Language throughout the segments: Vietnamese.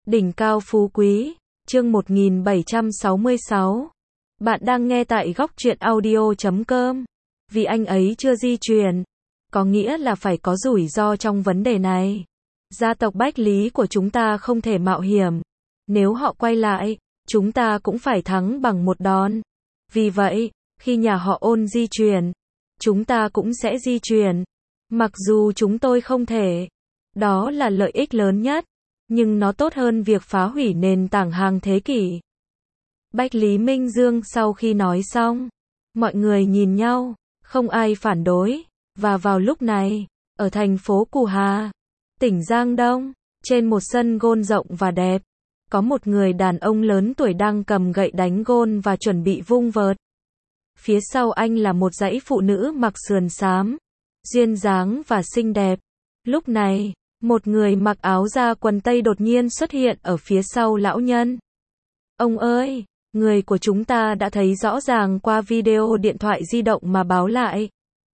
Đỉnh cao phú quý, chương 1766. Bạn đang nghe tại góc truyện audio.com. Vì anh ấy chưa di truyền, có nghĩa là phải có rủi ro trong vấn đề này. Gia tộc Bách Lý của chúng ta không thể mạo hiểm. Nếu họ quay lại, chúng ta cũng phải thắng bằng một đòn. Vì vậy, khi nhà họ Ôn di truyền, chúng ta cũng sẽ di truyền. Mặc dù chúng tôi không thể. Đó là lợi ích lớn nhất. Nhưng nó tốt hơn việc phá hủy nền tảng hàng thế kỷ. Bách Lý Minh Dương sau khi nói xong, mọi người nhìn nhau, không ai phản đối. Và vào lúc này, ở thành phố Cù Hà, tỉnh Giang Đông, trên một sân gôn rộng và đẹp, có một người đàn ông lớn tuổi đang cầm gậy đánh gôn và chuẩn bị vung vợt. Phía sau anh là một dãy phụ nữ mặc sườn xám, duyên dáng và xinh đẹp. Lúc này, một người mặc áo da quần tây đột nhiên xuất hiện ở phía sau lão nhân. Ông ơi, người của chúng ta đã thấy rõ ràng qua video điện thoại di động mà báo lại.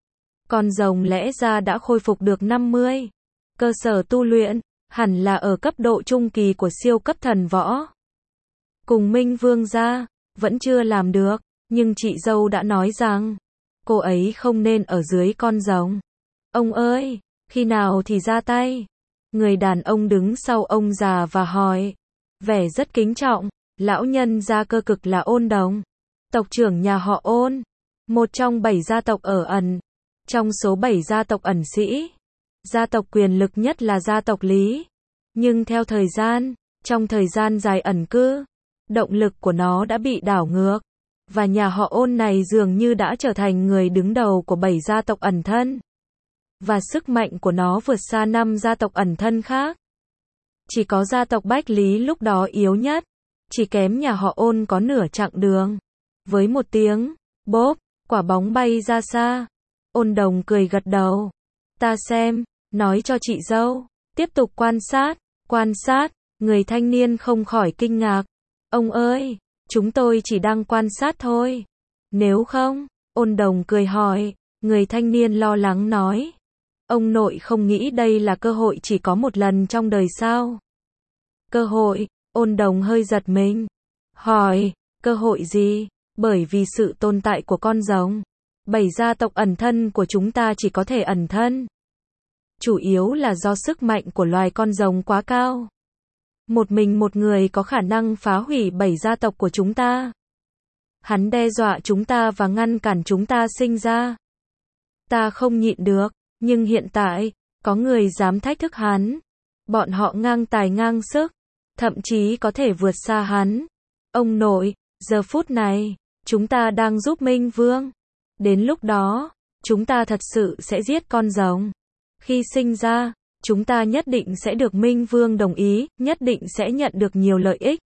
Con rồng lẽ ra đã khôi phục được 50. Cơ sở tu luyện, hẳn là ở cấp độ trung kỳ của siêu cấp thần võ. Cùng Minh Vương ra, vẫn chưa làm được, nhưng chị dâu đã nói rằng, cô ấy không nên ở dưới con rồng. Ông ơi, khi nào thì ra tay? Người đàn ông đứng sau ông già và hỏi, vẻ rất kính trọng, lão nhân gia cơ cực là Ôn Đồng, tộc trưởng nhà họ Ôn, một trong 7 gia tộc ở ẩn. Trong số 7 gia tộc ẩn sĩ, gia tộc quyền lực nhất là gia tộc Lý. Nhưng theo thời gian, trong thời gian dài ẩn cư, động lực của nó đã bị đảo ngược. Và nhà họ Ôn này dường như đã trở thành người đứng đầu của 7 gia tộc ẩn thân. Và sức mạnh của nó vượt xa 5 gia tộc ẩn thân khác. Chỉ có gia tộc Bách Lý lúc đó yếu nhất, chỉ kém nhà họ Ôn có nửa chặng đường. Với một tiếng, bốp, quả bóng bay ra xa. Ôn Đồng cười gật đầu. Ta xem, nói cho chị dâu, tiếp tục quan sát, người thanh niên không khỏi kinh ngạc. Ông ơi, chúng tôi chỉ đang quan sát thôi. Nếu không, Ôn Đồng cười hỏi, người thanh niên lo lắng nói. Ông nội không nghĩ đây là cơ hội chỉ có một lần trong đời sao? Cơ hội, Ôn Đồng hơi giật mình. Hỏi, cơ hội gì? Bởi vì sự tồn tại của con rồng. 7 gia tộc ẩn thân của chúng ta chỉ có thể ẩn thân. Chủ yếu là do sức mạnh của loài con rồng quá cao. Một mình một người có khả năng phá hủy 7 gia tộc của chúng ta. Hắn đe dọa chúng ta và ngăn cản chúng ta sinh ra. Ta không nhịn được, nhưng hiện tại, có người dám thách thức hắn. Bọn họ ngang tài ngang sức, thậm chí có thể vượt xa hắn. Ông nội, giờ phút này, chúng ta đang giúp Minh Vương. Đến lúc đó, chúng ta thật sự sẽ giết con rồng. Khi sinh ra, chúng ta nhất định sẽ được Minh Vương đồng ý, nhất định sẽ nhận được nhiều lợi ích.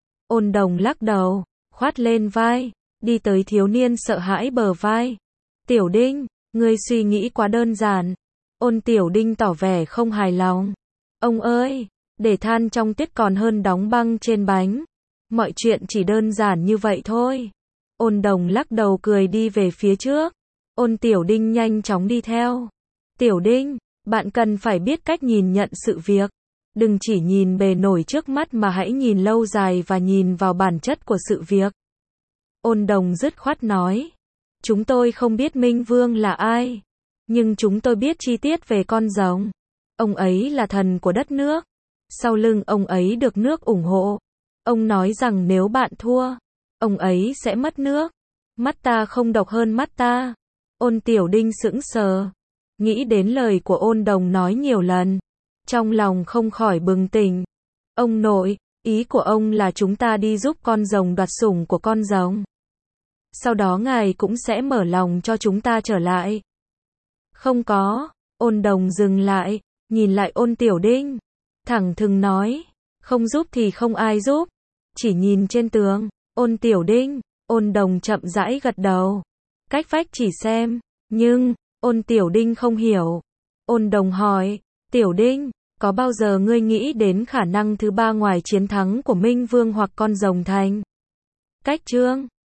Ôn Đồng lắc đầu, khoát lên vai, đi tới thiếu niên sợ hãi bờ vai. Tiểu Đinh, ngươi suy nghĩ quá đơn giản. Ôn Tiểu Đinh tỏ vẻ không hài lòng. Ông ơi, để than trong tiết còn hơn đóng băng trên bánh. Mọi chuyện chỉ đơn giản như vậy thôi. Ôn Đồng lắc đầu cười đi về phía trước. Ôn Tiểu Đinh nhanh chóng đi theo. Tiểu Đinh, bạn cần phải biết cách nhìn nhận sự việc. Đừng chỉ nhìn bề nổi trước mắt mà hãy nhìn lâu dài và nhìn vào bản chất của sự việc. Ôn Đồng dứt khoát nói. Chúng tôi không biết Minh Vương là ai. Nhưng chúng tôi biết chi tiết về con rồng. Ông ấy là thần của đất nước. Sau lưng ông ấy được nước ủng hộ. Ông nói rằng nếu bạn thua, ông ấy sẽ mất nước. Mắt ta không độc hơn mắt ta. Ôn Tiểu Đinh sững sờ. Nghĩ đến lời của Ôn Đồng nói nhiều lần. Trong lòng không khỏi bừng tỉnh. Ông nội, ý của ông là chúng ta đi giúp con rồng đoạt sủng của con rồng. Sau đó ngài cũng sẽ mở lòng cho chúng ta trở lại. Không có. Ôn Đồng dừng lại, nhìn lại Ôn Tiểu Đinh. Thẳng thừng nói. Không giúp thì không ai giúp. Chỉ nhìn trên tường. Ôn Tiểu Đinh. Ôn Đồng chậm rãi gật đầu. Cách vách chỉ xem. Nhưng, Ôn Tiểu Đinh không hiểu. Ôn Đồng hỏi. Tiểu Đinh, có bao giờ ngươi nghĩ đến khả năng thứ ba ngoài chiến thắng của Minh Vương hoặc con rồng thành? Cách chương